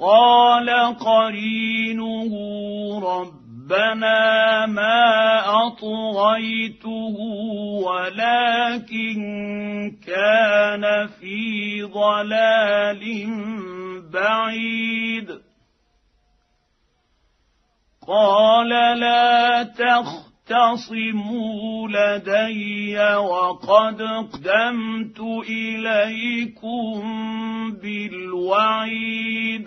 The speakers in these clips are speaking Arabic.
قال قرينه ربنا ما أطغيته ولكن كان في ضلال بعيد. قال لا تختصموا لدي وقد قدمت إليكم بالوعيد.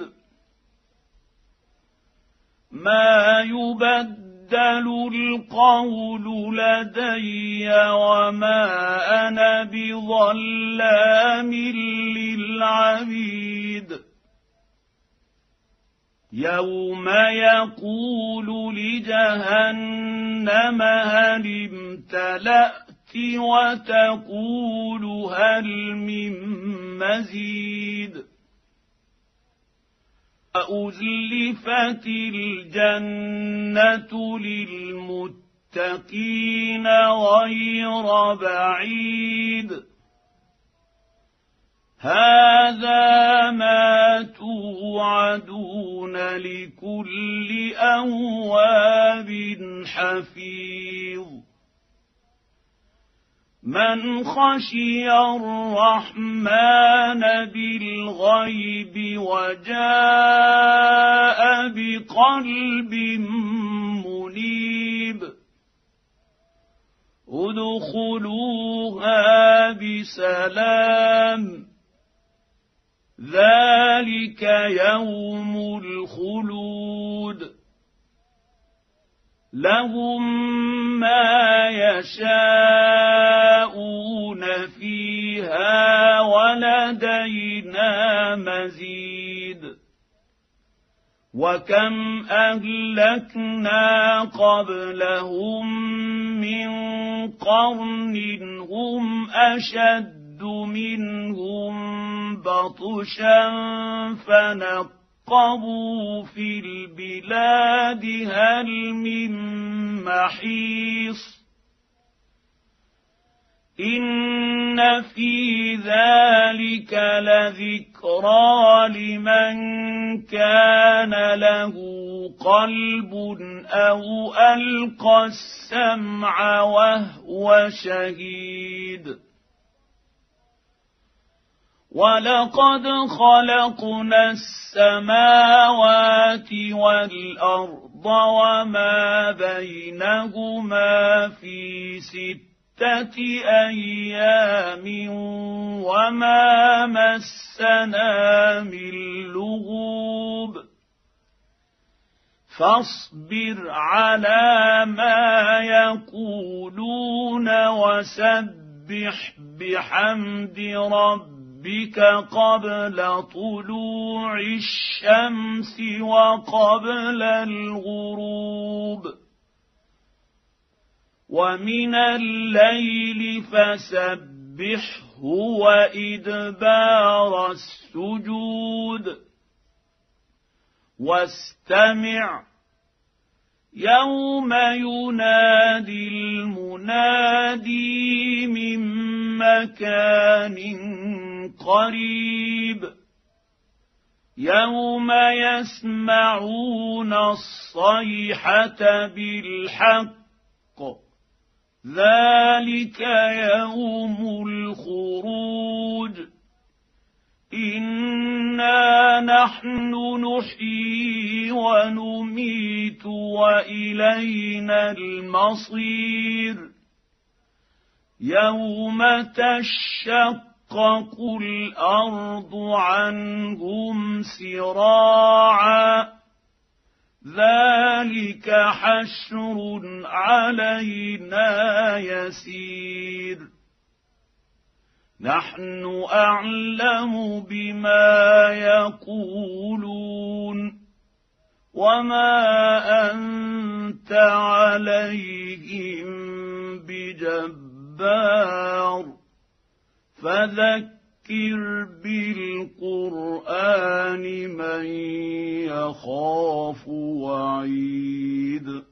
ما يبدل القول لدي وما أنا بظلام للعبيد. يوم يقول لجهنم هل امتلأت وتقول هل من مزيد. وأزلفت الجنة للمتقين غير بعيد. هذا ما توعدون لكل أواب حفيظ. من خشي الرحمن بالغيب وجاء بقلب منيب. ادخلوها بسلام ذلك يوم الخلود. لهم ما يشاءون فيها ولدينا مزيد. وكم أهلكنا قبلهم من قرن هم أشد منهم بطشا فنقبوا في البلاد هل من محيص. إن في ذلك لذكرى لمن كان له قلب أو ألقى السمع وهو شهيد. ولقد خلقنا السماوات والأرض وما بينهما في 6 أيام وما مسنا من لغوب. فاصبر على ما يقولون وسبح بحمد ربك قبل طلوع الشمس وقبل الغروب. ومن الليل فسبحه وإدبار السجود. واستمع يوم ينادي المنادي من مكان قريب. يوم يسمعون الصيحة بالحق ذلك يوم الخروج. إنا نحن نحيي ونميت وإلينا المصير. يوم تشقق الأرض عنهم سراعا ذلك حشر علينا يسير. نحن أعلم بما يقولون وما أنت عليهم بجبار. فذكر بالقرآن من يخاف وعيد.